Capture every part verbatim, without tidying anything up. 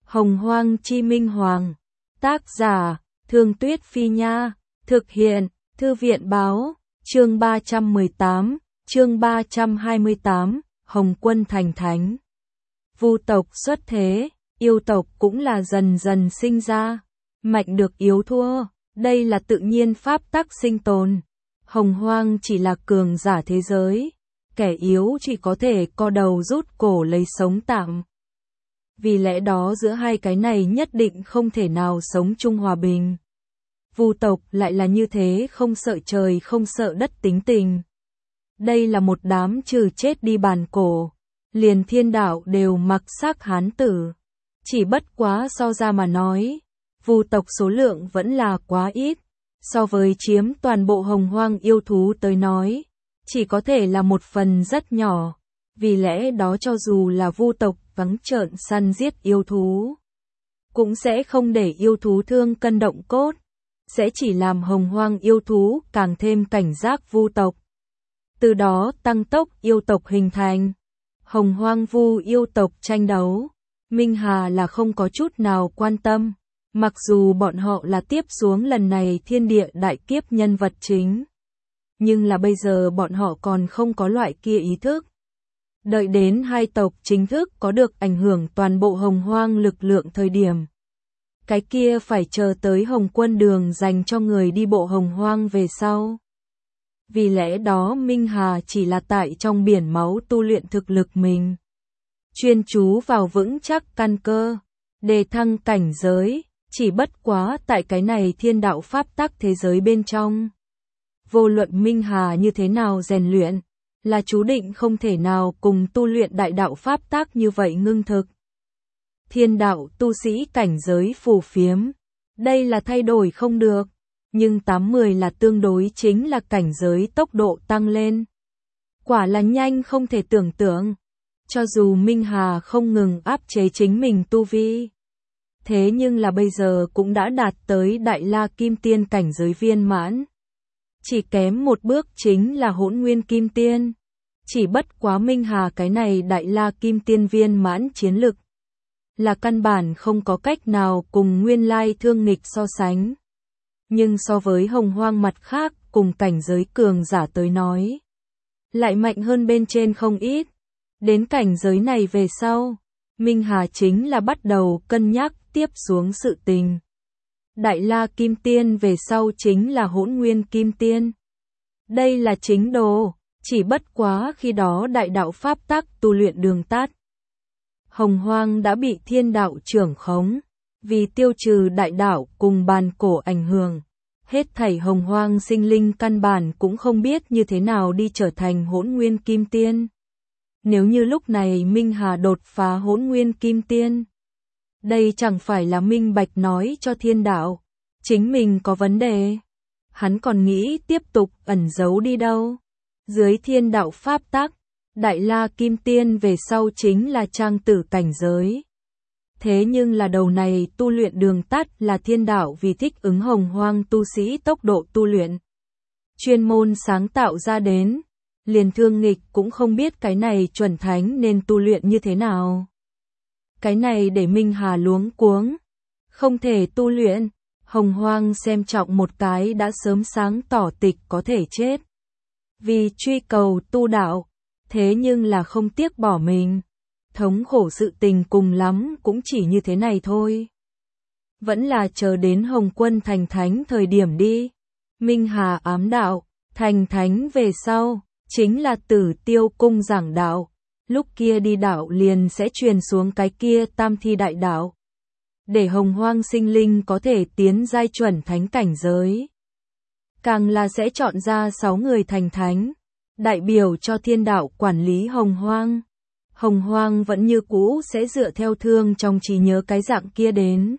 Hồng Hoang Chi Minh Hoàng. Tác giả, Thương Tuyết Phi Nha. Thực hiện, Thư viện Báo. Chương ba trăm mười tám, chương ba trăm hai mươi tám, Hồng Quân thành thánh. Vu tộc xuất thế, yêu tộc cũng là dần dần sinh ra. Mạnh được yếu thua, đây là tự nhiên pháp tắc sinh tồn. Hồng Hoang chỉ là cường giả thế giới, kẻ yếu chỉ có thể co đầu rút cổ lấy sống tạm. Vì lẽ đó giữa hai cái này nhất định không thể nào sống chung hòa bình. Vu tộc lại là như thế, không sợ trời không sợ đất tính tình. Đây là một đám trừ chết đi bàn cổ, liền thiên đạo đều mặc xác hán tử. Chỉ bất quá so ra mà nói, Vu tộc số lượng vẫn là quá ít, so với chiếm toàn bộ Hồng Hoang yêu thú tới nói, chỉ có thể là một phần rất nhỏ. Vì lẽ đó cho dù là Vu tộc vắng trợn săn giết yêu thú, cũng sẽ không để yêu thú thương cân động cốt, sẽ chỉ làm Hồng Hoang yêu thú càng thêm cảnh giác Vu tộc. Từ đó tăng tốc yêu tộc hình thành. Hồng Hoang Vu yêu tộc tranh đấu, Minh Hà là không có chút nào quan tâm, mặc dù bọn họ là tiếp xuống lần này thiên địa đại kiếp nhân vật chính. Nhưng là bây giờ bọn họ còn không có loại kia ý thức. Đợi đến hai tộc chính thức có được ảnh hưởng toàn bộ Hồng Hoang lực lượng thời điểm, cái kia phải chờ tới Hồng Quân đường dành cho người đi bộ Hồng Hoang về sau. Vì lẽ đó Minh Hà chỉ là tại trong biển máu tu luyện thực lực mình, chuyên chú vào vững chắc căn cơ, đề thăng cảnh giới, chỉ bất quá tại cái này thiên đạo pháp tắc thế giới bên trong. Vô luận Minh Hà như thế nào rèn luyện, là chú định không thể nào cùng tu luyện đại đạo pháp tắc như vậy ngưng thực. Thiên đạo tu sĩ cảnh giới phù phiếm, đây là thay đổi không được, nhưng tám mươi là tương đối chính là cảnh giới tốc độ tăng lên. Quả là nhanh không thể tưởng tượng, cho dù Minh Hà không ngừng áp chế chính mình tu vi. Thế nhưng là bây giờ cũng đã đạt tới Đại La Kim Tiên cảnh giới viên mãn. Chỉ kém một bước chính là Hỗn Nguyên Kim Tiên. Chỉ bất quá Minh Hà cái này Đại La Kim Tiên viên mãn chiến lực, là căn bản không có cách nào cùng nguyên lai thương nghịch so sánh. Nhưng so với Hồng Hoang mặt khác cùng cảnh giới cường giả tới nói, lại mạnh hơn bên trên không ít. Đến cảnh giới này về sau, Minh Hà chính là bắt đầu cân nhắc tiếp xuống sự tình. Đại La Kim Tiên về sau chính là Hỗn Nguyên Kim Tiên. Đây là chính đồ, chỉ bất quá khi đó đại đạo pháp tắc tu luyện đường tắt. Hồng Hoang đã bị thiên đạo trưởng khống, vì tiêu trừ đại đạo cùng bàn cổ ảnh hưởng. Hết thảy Hồng Hoang sinh linh căn bản cũng không biết như thế nào đi trở thành Hỗn Nguyên Kim Tiên. Nếu như lúc này Minh Hà đột phá Hỗn Nguyên Kim Tiên, đây chẳng phải là minh bạch nói cho thiên đạo, chính mình có vấn đề. Hắn còn nghĩ tiếp tục ẩn giấu đi đâu. Dưới thiên đạo pháp tắc, Đại La Kim Tiên về sau chính là trang tử cảnh giới. Thế nhưng là đầu này tu luyện đường tắt là thiên đạo vì thích ứng Hồng Hoang tu sĩ tốc độ tu luyện, chuyên môn sáng tạo ra đến. Liền thương nghịch cũng không biết cái này chuẩn thánh nên tu luyện như thế nào. Cái này để Minh Hà luống cuống, không thể tu luyện. Hồng Hoang xem trọng một cái đã sớm sáng tỏ tịch có thể chết, vì truy cầu tu đạo, thế nhưng là không tiếc bỏ mình. Thống khổ sự tình cùng lắm cũng chỉ như thế này thôi. Vẫn là chờ đến Hồng Quân thành thánh thời điểm đi. Minh Hà ám đạo, thành thánh về sau, chính là Tử Tiêu cung giảng đạo. Lúc kia đi đạo liền sẽ truyền xuống cái kia tam thi đại đạo, để Hồng Hoang sinh linh có thể tiến giai chuẩn thánh cảnh giới. Càng là sẽ chọn ra sáu người thành thánh, đại biểu cho thiên đạo quản lý Hồng Hoang. Hồng Hoang vẫn như cũ sẽ dựa theo thương trong trí nhớ cái dạng kia đến.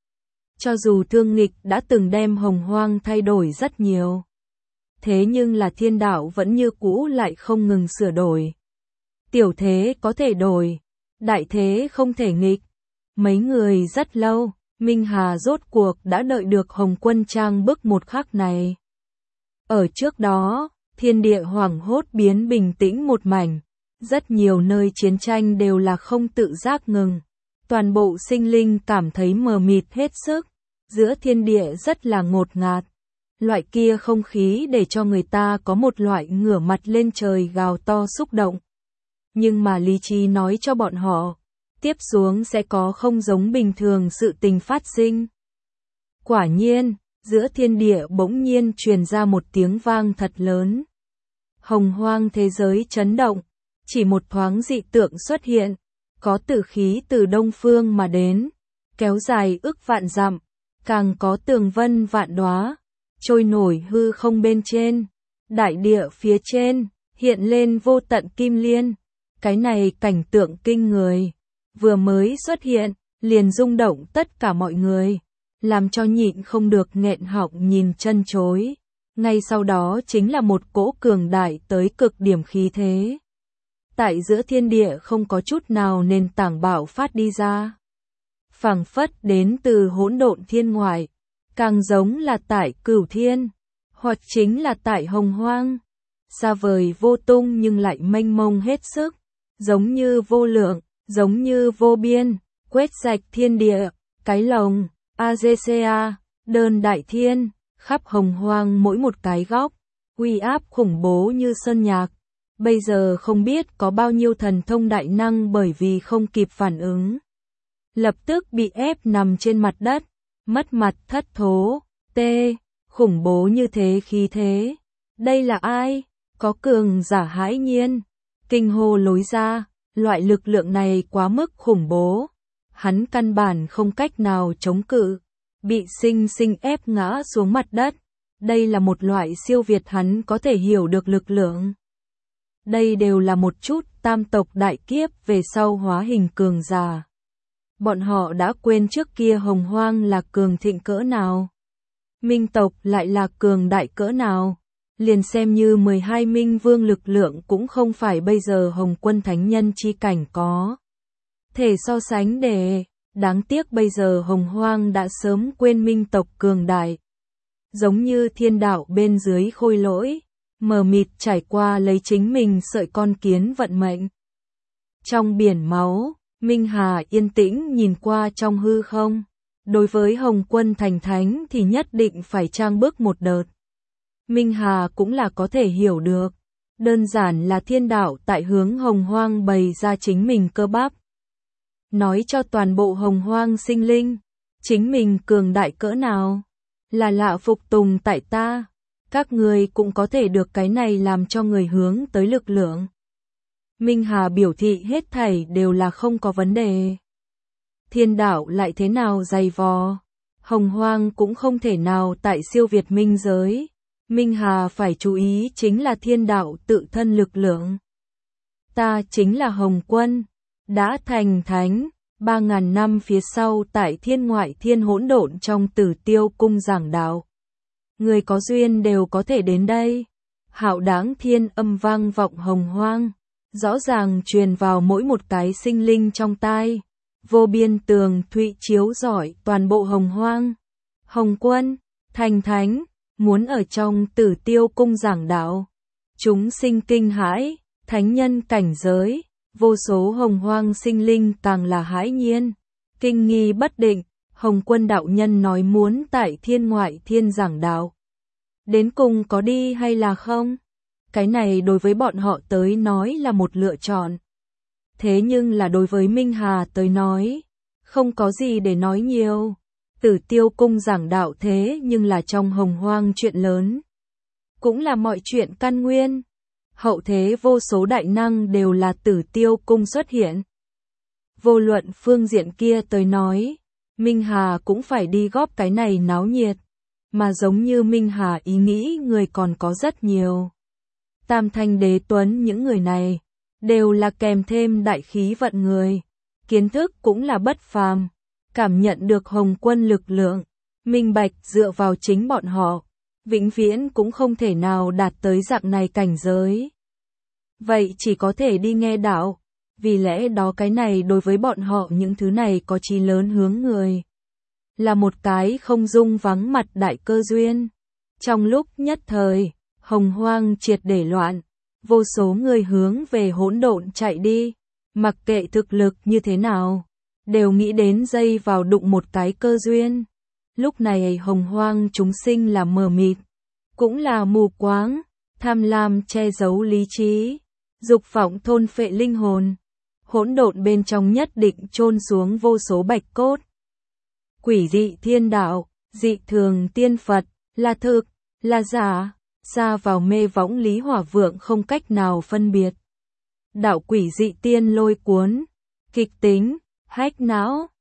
Cho dù thương nghịch đã từng đem Hồng Hoang thay đổi rất nhiều, thế nhưng là thiên đạo vẫn như cũ lại không ngừng sửa đổi. Tiểu thế có thể đổi, đại thế không thể nghịch. Mấy người rất lâu, Minh Hà rốt cuộc đã đợi được Hồng Quân trang bức một khắc này. Ở trước đó, thiên địa hoảng hốt biến bình tĩnh một mảnh, rất nhiều nơi chiến tranh đều là không tự giác ngừng, Toàn bộ sinh linh cảm thấy mờ mịt hết sức, giữa thiên địa rất là ngột ngạt. Loại kia không khí để cho người ta có một loại ngửa mặt lên trời gào to xúc động. Nhưng mà lý trí nói cho bọn họ, tiếp xuống sẽ có không giống bình thường sự tình phát sinh. Quả nhiên, giữa thiên địa bỗng nhiên truyền ra một tiếng vang thật lớn. Hồng hoang thế giới chấn động, chỉ một thoáng dị tượng xuất hiện, có tử khí từ đông phương mà đến, kéo dài ức vạn dặm, càng có tường vân vạn đóa, trôi nổi hư không bên trên, đại địa phía trên, hiện lên vô tận kim liên. Cái này cảnh tượng kinh người, vừa mới xuất hiện, liền rung động tất cả mọi người, làm cho nhịn không được nghẹn họng nhìn chân chối. Ngay sau đó chính là một cỗ cường đại tới cực điểm khí thế. Tại giữa thiên địa không có chút nào nền tảng bạo phát đi ra. Phảng phất đến từ hỗn độn thiên ngoại, càng giống là tại cửu thiên, hoặc chính là tại hồng hoang. Xa vời vô tung nhưng lại mênh mông hết sức, giống như vô lượng, giống như vô biên, quét sạch thiên địa, cái lồng, a giê xê a, đơn đại thiên, khắp hồng hoang mỗi một cái góc, uy áp khủng bố như sơn nhạc. Bây giờ không biết có bao nhiêu thần thông đại năng bởi vì không kịp phản ứng, lập tức bị ép nằm trên mặt đất, mất mặt thất thố. Tê, khủng bố như thế khí thế. Đây là ai? Có cường giả hãi nhiên, kinh hô lối ra, loại lực lượng này quá mức khủng bố. Hắn căn bản không cách nào chống cự, bị sinh sinh ép ngã xuống mặt đất. Đây là một loại siêu việt hắn có thể hiểu được lực lượng. Đây đều là một chút tam tộc đại kiếp về sau hóa hình cường giả. Bọn họ đã quên trước kia hồng hoang là cường thịnh cỡ nào. Minh tộc lại là cường đại cỡ nào. Liền xem như mười hai minh vương lực lượng cũng không phải bây giờ hồng quân thánh nhân chi cảnh có thể so sánh để. Đáng tiếc bây giờ hồng hoang đã sớm quên minh tộc cường đại. Giống như thiên đạo bên dưới khôi lỗi, mờ mịt trải qua lấy chính mình sợi con kiến vận mệnh. Trong biển máu, Minh Hà yên tĩnh nhìn qua trong hư không. Đối với hồng quân thành thánh thì nhất định phải trang bức một đợt. Minh Hà cũng là có thể hiểu được. Đơn giản là thiên đạo tại hướng hồng hoang bày ra chính mình cơ bắp. Nói cho toàn bộ hồng hoang sinh linh, chính mình cường đại cỡ nào, là lạ phục tùng tại ta. Các người cũng có thể được cái này làm cho người hướng tới lực lượng. Minh Hà biểu thị hết thảy đều là không có vấn đề. Thiên đạo lại thế nào dày vò, hồng hoang cũng không thể nào tại siêu việt minh giới. Minh Hà phải chú ý chính là thiên đạo tự thân lực lượng. Ta chính là Hồng Quân, đã thành thánh, ba ngàn năm phía sau tại thiên ngoại thiên hỗn độn trong Tử Tiêu cung giảng đạo. Người có duyên đều có thể đến đây. Hạo đáng thiên âm vang vọng hồng hoang, rõ ràng truyền vào mỗi một cái sinh linh trong tai. Vô biên tường thụy chiếu rọi toàn bộ hồng hoang. Hồng Quân, thành thánh, muốn ở trong Tử Tiêu cung giảng đạo. Chúng sinh kinh hãi, thánh nhân cảnh giới, vô số hồng hoang sinh linh càng là hãi nhiên, kinh nghi bất định. Hồng Quân đạo nhân nói muốn tại thiên ngoại thiên giảng đạo. Đến cùng có đi hay là không? Cái này đối với bọn họ tới nói là một lựa chọn. Thế nhưng là đối với Minh Hà tới nói, không có gì để nói nhiều. Tử Tiêu cung giảng đạo thế nhưng là trong hồng hoang chuyện lớn. Cũng là mọi chuyện căn nguyên. Hậu thế vô số đại năng đều là Tử Tiêu cung xuất hiện. Vô luận phương diện kia tới nói, Minh Hà cũng phải đi góp cái này náo nhiệt. Mà giống như Minh Hà ý nghĩ người còn có rất nhiều. Tam Thanh Đế Tuấn những người này, đều là kèm thêm đại khí vận người. Kiến thức cũng là bất phàm. Cảm nhận được Hồng Quân lực lượng, minh bạch dựa vào chính bọn họ, vĩnh viễn cũng không thể nào đạt tới dạng này cảnh giới. Vậy chỉ có thể đi nghe đạo, vì lẽ đó cái này đối với bọn họ những thứ này có chí lớn hướng người. Là một cái không dung vắng mặt đại cơ duyên. Trong lúc nhất thời, hồng hoang triệt để loạn, vô số người hướng về hỗn độn chạy đi, mặc kệ thực lực như thế nào. đều nghĩ đến dây vào đụng một cái cơ duyên. Lúc này hồng hoang chúng sinh là mờ mịt, cũng là mù quáng, tham lam che giấu lý trí, dục vọng thôn phệ linh hồn. Hỗn độn bên trong nhất định chôn xuống vô số bạch cốt. Quỷ dị thiên đạo, dị thường tiên Phật, là thực, là giả, xa vào mê võng Lý Hỏa Vượng không cách nào phân biệt. Đạo quỷ dị tiên lôi cuốn, kịch tính, hách não,